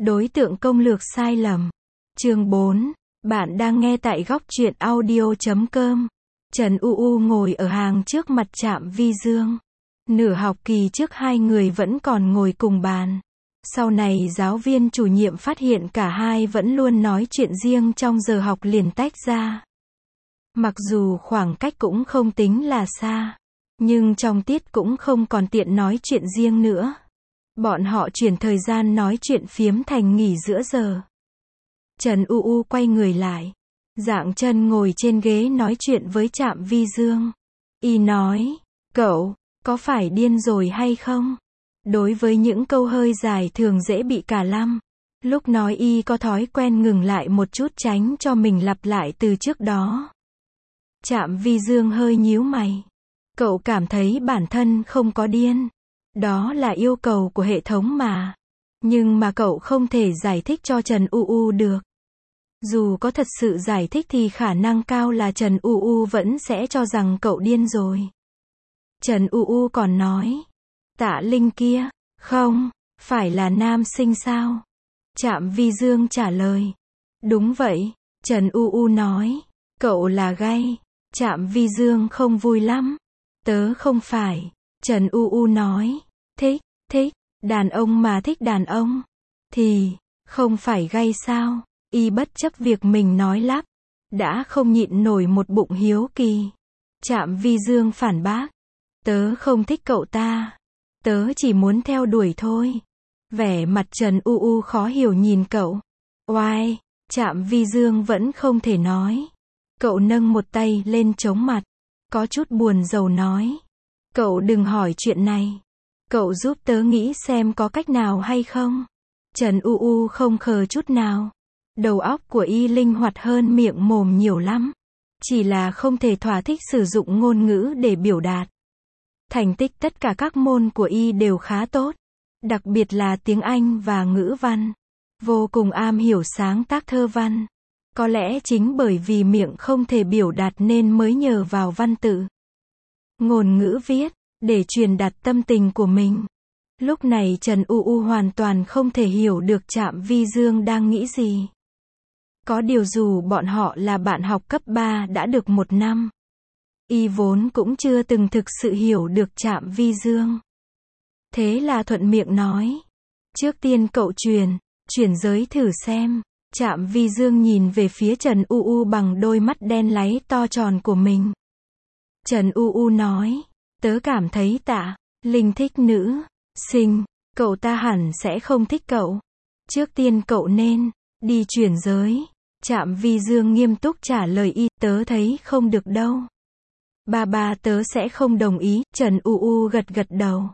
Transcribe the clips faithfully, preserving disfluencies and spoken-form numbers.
Đối tượng công lược sai lầm. Chương bốn. Bạn đang nghe tại góc truyện audio chấm com. Trần U U ngồi ở hàng trước mặt Trạm Vi Dương. Nửa học kỳ trước hai người vẫn còn ngồi cùng bàn. Sau này giáo viên chủ nhiệm phát hiện cả hai vẫn luôn nói chuyện riêng trong giờ học liền tách ra. Mặc dù khoảng cách cũng không tính là xa, nhưng trong tiết cũng không còn tiện nói chuyện riêng nữa. Bọn họ chuyển thời gian nói chuyện phiếm thành nghỉ giữa giờ. Trần U U quay người lại, dạng chân ngồi trên ghế nói chuyện với Trạm Vi Dương. Y nói, cậu, có phải điên rồi hay không? Đối với những câu hơi dài thường dễ bị cả lăm. Lúc nói y có thói quen ngừng lại một chút tránh cho mình lặp lại từ trước đó. Trạm Vi Dương hơi nhíu mày. Cậu cảm thấy bản thân không có điên. Đó là yêu cầu của hệ thống mà. Nhưng mà cậu không thể giải thích cho Trần U U được. Dù có thật sự giải thích thì khả năng cao là Trần U U vẫn sẽ cho rằng cậu điên rồi. Trần U U còn nói, Tạ Linh kia, không, phải là nam sinh sao? Trạm Vi Dương trả lời, đúng vậy. Trần U U nói, cậu là gay. Trạm Vi Dương không vui lắm. Tớ không phải. Trần U U nói, thích, thích, đàn ông mà thích đàn ông, thì, không phải gay sao? Y bất chấp việc mình nói lắp, đã không nhịn nổi một bụng hiếu kỳ. Trạm Vi Dương phản bác, tớ không thích cậu ta. Tớ chỉ muốn theo đuổi thôi. Vẻ mặt Trần U U khó hiểu nhìn cậu. Oai, Trạm Vi Dương vẫn không thể nói. Cậu nâng một tay lên chống mặt, có chút buồn rầu nói. Cậu đừng hỏi chuyện này. Cậu giúp tớ nghĩ xem có cách nào hay không. Trần U U không khờ chút nào. Đầu óc của y linh hoạt hơn miệng mồm nhiều lắm. Chỉ là không thể thỏa thích sử dụng ngôn ngữ để biểu đạt. Thành tích tất cả các môn của y đều khá tốt. Đặc biệt là tiếng Anh và ngữ văn. Vô cùng am hiểu sáng tác thơ văn. Có lẽ chính bởi vì miệng không thể biểu đạt nên mới nhờ vào văn tự, ngôn ngữ viết, để truyền đạt tâm tình của mình. Lúc này Trần U U hoàn toàn không thể hiểu được Trạm Vi Dương đang nghĩ gì. Có điều dù bọn họ là bạn học cấp ba đã được một năm, y vốn cũng chưa từng thực sự hiểu được Trạm Vi Dương. Thế là thuận miệng nói, trước tiên cậu truyền, chuyển giới thử xem. Trạm Vi Dương nhìn về phía Trần U U bằng đôi mắt đen láy to tròn của mình. Trần U U nói, tớ cảm thấy Tạ Linh thích nữ sinh, cậu ta hẳn sẽ không thích cậu. Trước tiên cậu nên đi chuyển giới. Trạm Vi Dương nghiêm túc trả lời y, tớ thấy không được đâu. Ba ba tớ sẽ không đồng ý. Trần U U gật gật đầu,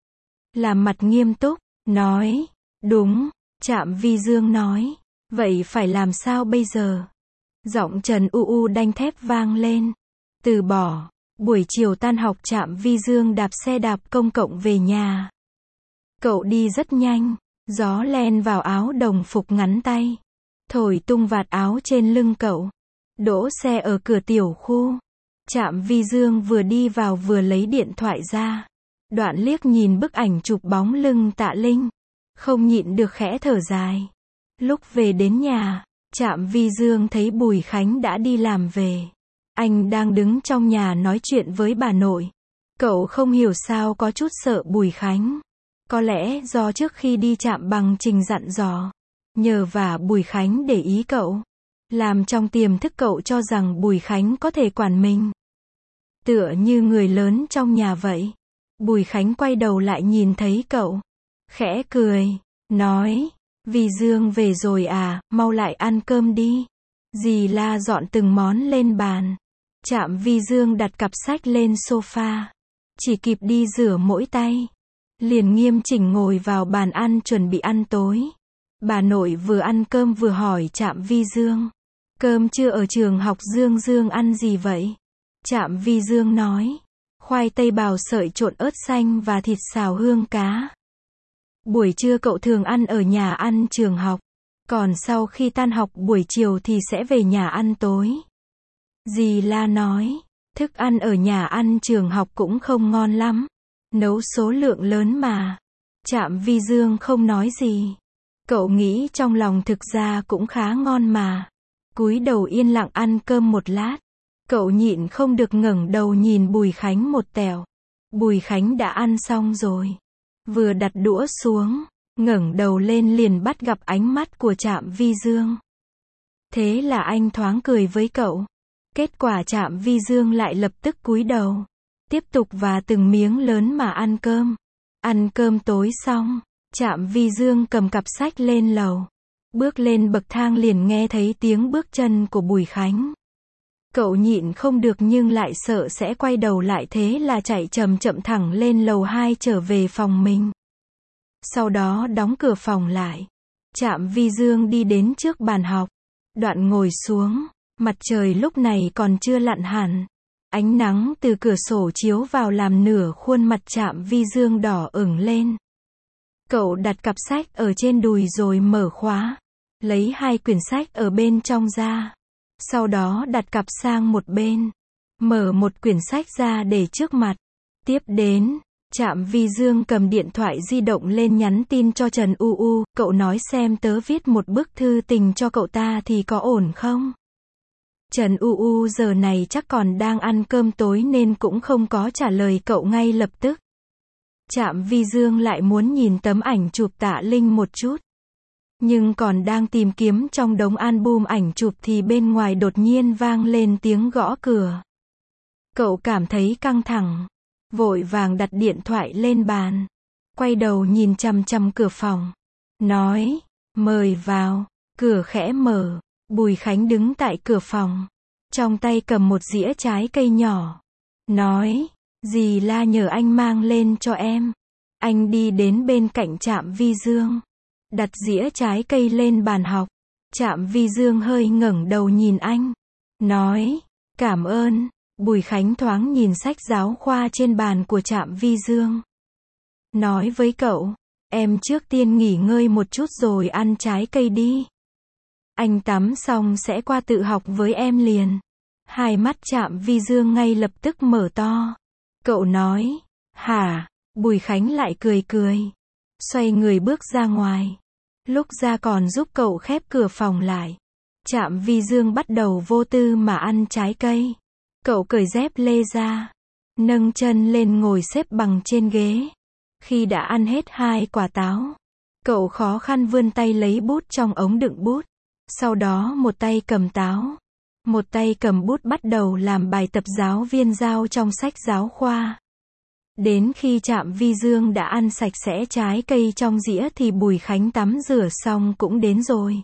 làm mặt nghiêm túc, nói, đúng. Trạm Vi Dương nói, vậy phải làm sao bây giờ? Giọng Trần U U đanh thép vang lên. Từ bỏ. Buổi chiều tan học Trạm Vi Dương đạp xe đạp công cộng về nhà. Cậu đi rất nhanh. Gió len vào áo đồng phục ngắn tay, thổi tung vạt áo trên lưng cậu. Đỗ xe ở cửa tiểu khu. Trạm Vi Dương vừa đi vào vừa lấy điện thoại ra. Đoạn liếc nhìn bức ảnh chụp bóng lưng Tạ Linh. Không nhịn được khẽ thở dài. Lúc về đến nhà, Trạm Vi Dương thấy Bùi Khánh đã đi làm về. Anh đang đứng trong nhà nói chuyện với bà nội. Cậu không hiểu sao có chút sợ Bùi Khánh. Có lẽ do trước khi đi Trạm Bằng Trình dặn dò, nhờ vả Bùi Khánh để ý cậu. Làm trong tiềm thức cậu cho rằng Bùi Khánh có thể quản mình. Tựa như người lớn trong nhà vậy. Bùi Khánh quay đầu lại nhìn thấy cậu. Khẽ cười, nói, Vi Dương về rồi à, mau lại ăn cơm đi. Dì La dọn từng món lên bàn. Trạm Vi Dương đặt cặp sách lên sofa. Chỉ kịp đi rửa mỗi tay, liền nghiêm chỉnh ngồi vào bàn ăn chuẩn bị ăn tối. Bà nội vừa ăn cơm vừa hỏi Trạm Vi Dương, cơm trưa ở trường học Dương Dương ăn gì vậy? Trạm Vi Dương nói, khoai tây bào sợi trộn ớt xanh và thịt xào hương cá. Buổi trưa cậu thường ăn ở nhà ăn trường học, còn sau khi tan học buổi chiều thì sẽ về nhà ăn tối. Dì La nói, thức ăn ở nhà ăn trường học cũng không ngon lắm, nấu số lượng lớn mà. Trạm Vi Dương không nói gì. Cậu nghĩ trong lòng thực ra cũng khá ngon mà. Cúi đầu yên lặng ăn cơm một lát. Cậu nhịn không được ngẩng đầu nhìn Bùi Khánh một tẹo. Bùi Khánh đã ăn xong rồi. Vừa đặt đũa xuống, ngẩng đầu lên liền bắt gặp ánh mắt của Trạm Vi Dương. Thế là anh thoáng cười với cậu. Kết quả Trạm Vi Dương lại lập tức cúi đầu. Tiếp tục và từng miếng lớn mà ăn cơm. Ăn cơm tối xong, Trạm Vi Dương cầm cặp sách lên lầu. Bước lên bậc thang liền nghe thấy tiếng bước chân của Bùi Khánh. Cậu nhịn không được nhưng lại sợ sẽ quay đầu lại, thế là chạy chậm chậm thẳng lên lầu hai trở về phòng mình. Sau đó đóng cửa phòng lại. Trạm Vi Dương đi đến trước bàn học. Đoạn ngồi xuống. Mặt trời lúc này còn chưa lặn hẳn. Ánh nắng từ cửa sổ chiếu vào làm nửa khuôn mặt Trạm Vi Dương đỏ ửng lên. Cậu đặt cặp sách ở trên đùi rồi mở khóa. Lấy hai quyển sách ở bên trong ra. Sau đó đặt cặp sang một bên. Mở một quyển sách ra để trước mặt. Tiếp đến, Trạm Vi Dương cầm điện thoại di động lên nhắn tin cho Trần U U. Cậu nói xem tớ viết một bức thư tình cho cậu ta thì có ổn không? Trần U U giờ này chắc còn đang ăn cơm tối nên cũng không có trả lời cậu ngay lập tức. Trạm Vi Dương lại muốn nhìn tấm ảnh chụp Tạ Linh một chút. Nhưng còn đang tìm kiếm trong đống album ảnh chụp thì bên ngoài đột nhiên vang lên tiếng gõ cửa. Cậu cảm thấy căng thẳng. Vội vàng đặt điện thoại lên bàn. Quay đầu nhìn chằm chằm cửa phòng. Nói, mời vào. Cửa khẽ mở. Bùi Khánh đứng tại cửa phòng. Trong tay cầm một dĩa trái cây nhỏ. Nói, dì La nhờ anh mang lên cho em. Anh đi đến bên cạnh Trạm Vi Dương. Đặt dĩa trái cây lên bàn học. Trạm Vi Dương hơi ngẩng đầu nhìn anh. Nói, cảm ơn. Bùi Khánh thoáng nhìn sách giáo khoa trên bàn của Trạm Vi Dương. Nói với cậu, em trước tiên nghỉ ngơi một chút rồi ăn trái cây đi. Anh tắm xong sẽ qua tự học với em liền. Hai mắt Trạm Vi Dương ngay lập tức mở to. Cậu nói, hả? Bùi Khánh lại cười cười. Xoay người bước ra ngoài. Lúc ra còn giúp cậu khép cửa phòng lại. Trạm Vi Dương bắt đầu vô tư mà ăn trái cây. Cậu cởi dép lê ra. Nâng chân lên ngồi xếp bằng trên ghế. Khi đã ăn hết hai quả táo, cậu khó khăn vươn tay lấy bút trong ống đựng bút. Sau đó một tay cầm táo, một tay cầm bút bắt đầu làm bài tập giáo viên giao trong sách giáo khoa. Đến khi Trạm Vi Dương đã ăn sạch sẽ trái cây trong dĩa thì Bùi Khánh tắm rửa xong cũng đến rồi.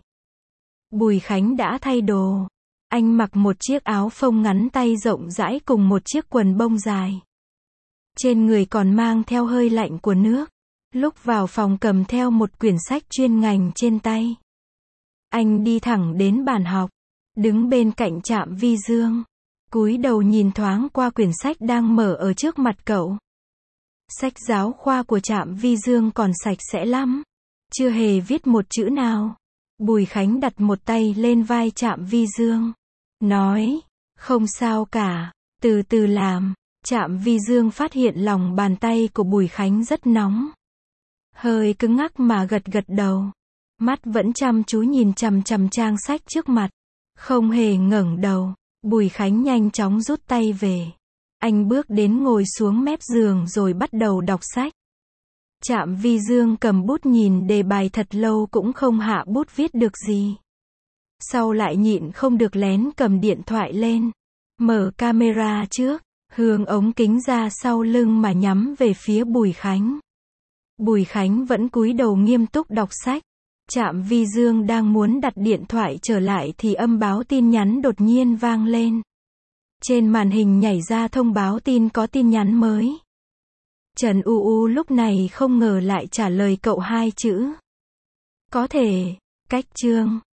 Bùi Khánh đã thay đồ. Anh mặc một chiếc áo phông ngắn tay rộng rãi cùng một chiếc quần bông dài. Trên người còn mang theo hơi lạnh của nước. Lúc vào phòng cầm theo một quyển sách chuyên ngành trên tay. Anh đi thẳng đến bàn học. Đứng bên cạnh Trạm Vi Dương. Cúi đầu nhìn thoáng qua quyển sách đang mở ở trước mặt cậu. Sách giáo khoa của Trạm Vi Dương còn sạch sẽ lắm. Chưa hề viết một chữ nào. Bùi Khánh đặt một tay lên vai Trạm Vi Dương. Nói, không sao cả, từ từ làm. Trạm Vi Dương phát hiện lòng bàn tay của Bùi Khánh rất nóng. Hơi cứng ngắc mà gật gật đầu. Mắt vẫn chăm chú nhìn chằm chằm trang sách trước mặt. Không hề ngẩng đầu. Bùi Khánh nhanh chóng rút tay về. Anh bước đến ngồi xuống mép giường rồi bắt đầu đọc sách. Trạm Vi Dương cầm bút nhìn đề bài thật lâu cũng không hạ bút viết được gì. Sau lại nhịn không được lén cầm điện thoại lên. Mở camera trước, hướng ống kính ra sau lưng mà nhắm về phía Bùi Khánh. Bùi Khánh vẫn cúi đầu nghiêm túc đọc sách. Trạm Vi Dương đang muốn đặt điện thoại trở lại thì âm báo tin nhắn đột nhiên vang lên. Trên màn hình nhảy ra thông báo tin có tin nhắn mới. Trần U U lúc này không ngờ lại trả lời cậu hai chữ. Có thể, cách chương.